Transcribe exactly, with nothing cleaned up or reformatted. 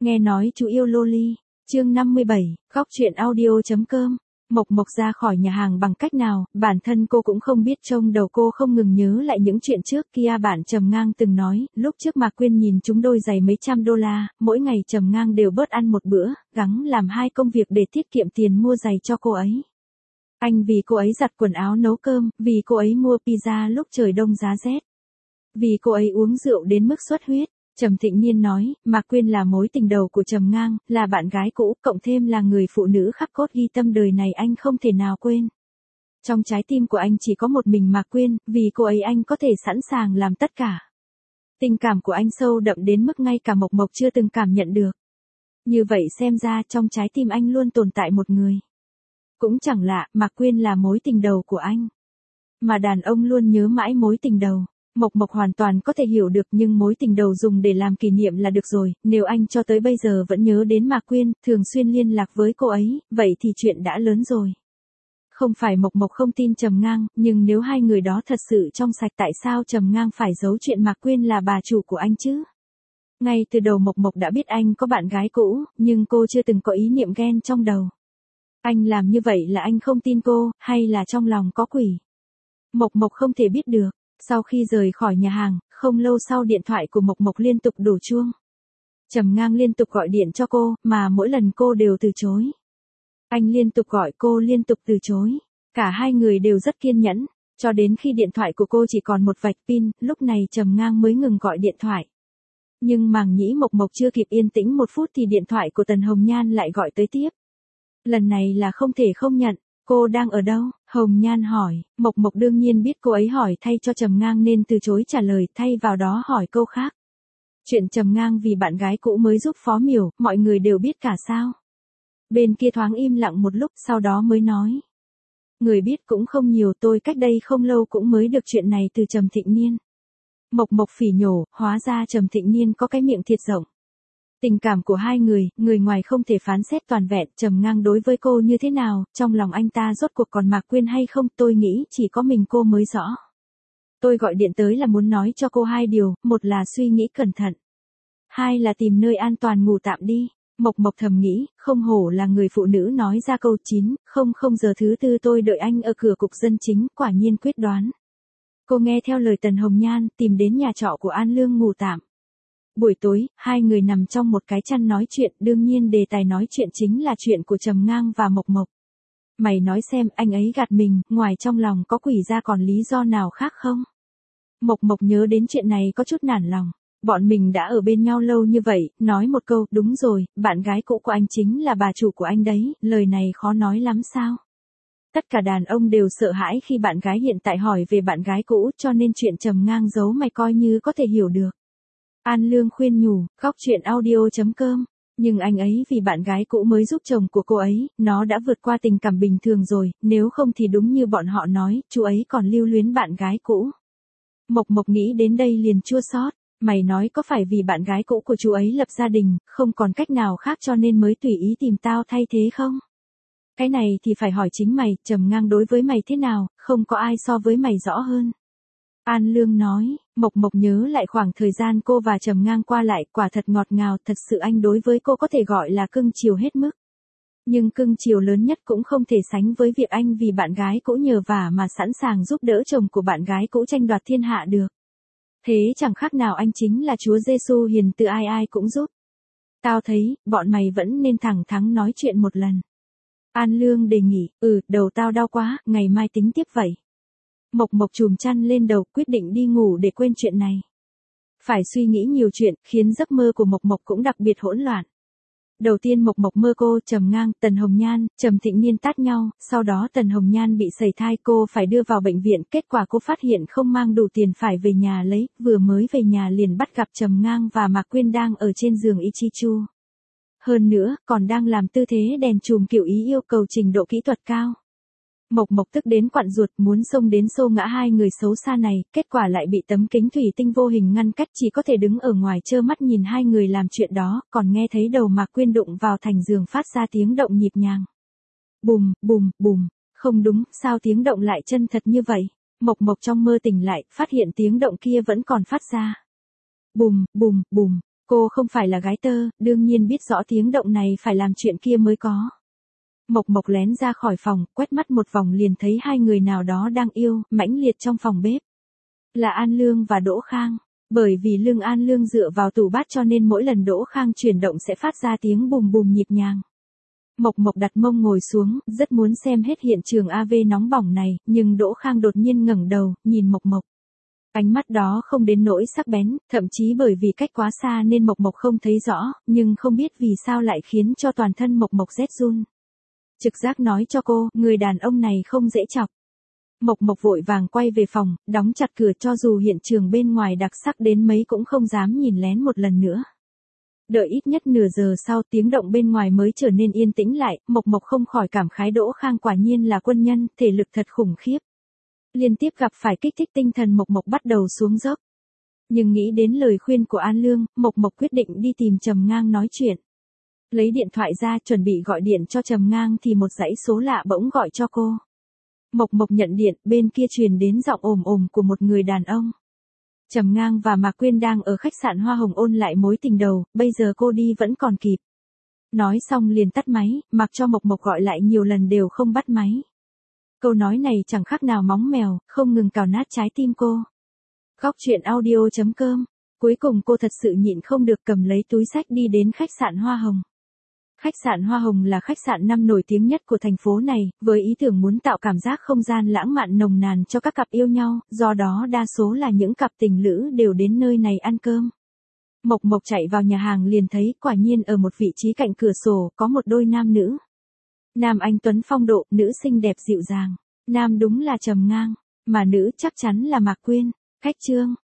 Nghe nói chú yêu loli. Chương năm mươi bảy, góc truyện audio.com. Mộc Mộc ra khỏi nhà hàng bằng cách nào, bản thân cô cũng không biết, trong đầu cô không ngừng nhớ lại những chuyện trước kia bạn Trầm Ngang từng nói, lúc trước Mạc Quyên nhìn chúng đôi giày mấy trăm đô la, mỗi ngày Trầm Ngang đều bớt ăn một bữa, gắng làm hai công việc để tiết kiệm tiền mua giày cho cô ấy. Anh vì cô ấy giặt quần áo nấu cơm, vì cô ấy mua pizza lúc trời đông giá rét. Vì cô ấy uống rượu đến mức xuất huyết. Trầm Thịnh Niên nói, Mạc Quyên là mối tình đầu của Trầm Ngang, là bạn gái cũ, cộng thêm là người phụ nữ khắc cốt ghi tâm đời này anh không thể nào quên. Trong trái tim của anh chỉ có một mình Mạc Quyên, vì cô ấy anh có thể sẵn sàng làm tất cả. Tình cảm của anh sâu đậm đến mức ngay cả Mộc Mộc chưa từng cảm nhận được. Như vậy xem ra trong trái tim anh luôn tồn tại một người. Cũng chẳng lạ, Mạc Quyên là mối tình đầu của anh. Mà đàn ông luôn nhớ mãi mối tình đầu. Mộc Mộc hoàn toàn có thể hiểu được, nhưng mối tình đầu dùng để làm kỷ niệm là được rồi, nếu anh cho tới bây giờ vẫn nhớ đến Mạc Quyên, thường xuyên liên lạc với cô ấy, vậy thì chuyện đã lớn rồi. Không phải Mộc Mộc không tin Trầm Ngang, nhưng nếu hai người đó thật sự trong sạch, tại sao Trầm Ngang phải giấu chuyện Mạc Quyên là bà chủ của anh chứ? Ngay từ đầu Mộc Mộc đã biết anh có bạn gái cũ, nhưng cô chưa từng có ý niệm ghen trong đầu. Anh làm như vậy là anh không tin cô, hay là trong lòng có quỷ? Mộc Mộc không thể biết được. Sau khi rời khỏi nhà hàng, không lâu sau điện thoại của Mộc Mộc liên tục đổ chuông. Trầm Ngang liên tục gọi điện cho cô, mà mỗi lần cô đều từ chối. Anh liên tục gọi cô liên tục từ chối. Cả hai người đều rất kiên nhẫn, cho đến khi điện thoại của cô chỉ còn một vạch pin, lúc này Trầm Ngang mới ngừng gọi điện thoại. Nhưng màng nhĩ Mộc Mộc chưa kịp yên tĩnh một phút thì điện thoại của Tần Hồng Nhan lại gọi tới tiếp. Lần này là không thể không nhận. Cô đang ở đâu? Hồng Nhan hỏi. Mộc Mộc đương nhiên biết cô ấy hỏi thay cho Trầm Ngang nên từ chối trả lời, thay vào đó hỏi câu khác. Chuyện Trầm Ngang vì bạn gái cũ mới giúp Phó Miểu, mọi người đều biết cả sao? Bên kia thoáng im lặng một lúc, sau đó mới nói. Người biết cũng không nhiều, tôi cách đây không lâu cũng mới được chuyện này từ Trầm Thịnh Niên. Mộc Mộc phỉ nhổ, hóa ra Trầm Thịnh Niên có cái miệng thiệt rộng. Tình cảm của hai người, người ngoài không thể phán xét toàn vẹn, Trầm Ngang đối với cô như thế nào, trong lòng anh ta rốt cuộc còn Mạc Quyên hay không, tôi nghĩ chỉ có mình cô mới rõ. Tôi gọi điện tới là muốn nói cho cô hai điều, một là suy nghĩ cẩn thận. Hai là tìm nơi an toàn ngủ tạm đi. Mộc Mộc thầm nghĩ, không hổ là người phụ nữ nói ra câu chín, không không giờ thứ tư tôi đợi anh ở cửa cục dân chính, quả nhiên quyết đoán. Cô nghe theo lời Tần Hồng Nhan, tìm đến nhà trọ của An Lương ngủ tạm. Buổi tối, hai người nằm trong một cái chăn nói chuyện, đương nhiên đề tài nói chuyện chính là chuyện của Trầm Ngang và Mộc Mộc. Mày nói xem, anh ấy gạt mình, ngoài trong lòng có quỷ ra còn lý do nào khác không? Mộc Mộc nhớ đến chuyện này có chút nản lòng. Bọn mình đã ở bên nhau lâu như vậy, nói một câu, đúng rồi, bạn gái cũ của anh chính là bà chủ của anh đấy, lời này khó nói lắm sao? Tất cả đàn ông đều sợ hãi khi bạn gái hiện tại hỏi về bạn gái cũ, cho nên chuyện Trầm Ngang giấu mày coi như có thể hiểu được. An Lương khuyên nhủ, góc truyện audio.com. Nhưng anh ấy vì bạn gái cũ mới giúp chồng của cô ấy, nó đã vượt qua tình cảm bình thường rồi, nếu không thì đúng như bọn họ nói, chú ấy còn lưu luyến bạn gái cũ. Mộc Mộc nghĩ đến đây liền chua xót, mày nói có phải vì bạn gái cũ của chú ấy lập gia đình, không còn cách nào khác cho nên mới tùy ý tìm tao thay thế không? Cái này thì phải hỏi chính mày, Trầm Ngang đối với mày thế nào, không có ai so với mày rõ hơn. An Lương nói, Mộc Mộc nhớ lại khoảng thời gian cô và Trầm Ngang qua lại, quả thật ngọt ngào, thật sự anh đối với cô có thể gọi là cưng chiều hết mức. Nhưng cưng chiều lớn nhất cũng không thể sánh với việc anh vì bạn gái cũ nhờ vả mà sẵn sàng giúp đỡ chồng của bạn gái cũ tranh đoạt thiên hạ được. Thế chẳng khác nào anh chính là Chúa Giêsu hiền từ ai ai cũng giúp. Tao thấy, bọn mày vẫn nên thẳng thắn nói chuyện một lần. An Lương đề nghị, ừ, đầu tao đau quá, ngày mai tính tiếp vậy. Mộc Mộc chùm chăn lên đầu, quyết định đi ngủ để quên chuyện này. Phải suy nghĩ nhiều chuyện, khiến giấc mơ của Mộc Mộc cũng đặc biệt hỗn loạn. Đầu tiên Mộc Mộc mơ cô, Trầm Ngang, Tần Hồng Nhan, Trầm Thịnh Niên tát nhau, sau đó Tần Hồng Nhan bị sẩy thai, cô phải đưa vào bệnh viện, kết quả cô phát hiện không mang đủ tiền phải về nhà lấy, vừa mới về nhà liền bắt gặp Trầm Ngang và Mạc Quyên đang ở trên giường Ichichu. Hơn nữa, còn đang làm tư thế đèn chùm kiểu Ý yêu cầu trình độ kỹ thuật cao. Mộc Mộc tức đến quặn ruột, muốn xông đến xô ngã hai người xấu xa này, kết quả lại bị tấm kính thủy tinh vô hình ngăn cách, chỉ có thể đứng ở ngoài trơ mắt nhìn hai người làm chuyện đó, còn nghe thấy đầu Mạc Quyên đụng vào thành giường phát ra tiếng động nhịp nhàng. Bùm, bùm, bùm, không đúng, sao tiếng động lại chân thật như vậy? Mộc Mộc trong mơ tỉnh lại, phát hiện tiếng động kia vẫn còn phát ra. Bùm, bùm, bùm, Cô không phải là gái tơ, đương nhiên biết rõ tiếng động này phải làm chuyện kia mới có. Mộc Mộc lén ra khỏi phòng, quét mắt một vòng liền thấy hai người nào đó đang yêu, mãnh liệt trong phòng bếp. Là An Lương và Đỗ Khang. Bởi vì lưng An Lương dựa vào tủ bát cho nên mỗi lần Đỗ Khang chuyển động sẽ phát ra tiếng bùm bùm nhịp nhàng. Mộc Mộc đặt mông ngồi xuống, rất muốn xem hết hiện trường a vê nóng bỏng này, nhưng Đỗ Khang đột nhiên ngẩng đầu, nhìn Mộc Mộc. Ánh mắt đó không đến nỗi sắc bén, thậm chí bởi vì cách quá xa nên Mộc Mộc không thấy rõ, nhưng không biết vì sao lại khiến cho toàn thân Mộc Mộc rét run. Trực giác nói cho cô, người đàn ông này không dễ chọc. Mộc Mộc vội vàng quay về phòng, đóng chặt cửa cho dù hiện trường bên ngoài đặc sắc đến mấy cũng không dám nhìn lén một lần nữa. Đợi ít nhất nửa giờ sau tiếng động bên ngoài mới trở nên yên tĩnh lại, Mộc Mộc không khỏi cảm khái Đỗ Khang quả nhiên là quân nhân, thể lực thật khủng khiếp. Liên tiếp gặp phải kích thích tinh thần Mộc Mộc bắt đầu xuống dốc. Nhưng nghĩ đến lời khuyên của An Lương, Mộc Mộc quyết định đi tìm Trầm Ngang nói chuyện. Lấy điện thoại ra chuẩn bị gọi điện cho Trầm Ngang thì một dãy số lạ bỗng gọi cho cô. Mộc Mộc nhận điện, bên kia truyền đến giọng ồm ồm của một người đàn ông. Trầm Ngang và Mạc Quyên đang ở khách sạn Hoa Hồng ôn lại mối tình đầu, bây giờ cô đi vẫn còn kịp. Nói xong liền tắt máy, mặc cho Mộc Mộc gọi lại nhiều lần đều không bắt máy. Câu nói này chẳng khác nào móng mèo, không ngừng cào nát trái tim cô. Góc truyện audio chấm com. Cuối cùng cô thật sự nhịn không được cầm lấy túi xách đi đến khách sạn Hoa Hồng. Khách sạn Hoa Hồng là khách sạn năm nổi tiếng nhất của thành phố này, với ý tưởng muốn tạo cảm giác không gian lãng mạn nồng nàn cho các cặp yêu nhau, do đó đa số là những cặp tình lữ đều đến nơi này ăn cơm. Mộc Mộc chạy vào nhà hàng liền thấy quả nhiên ở một vị trí cạnh cửa sổ có một đôi nam nữ. Nam anh tuấn phong độ, nữ xinh đẹp dịu dàng. Nam đúng là Trầm Ngang, mà nữ chắc chắn là Mạc Quyên. Khách trương,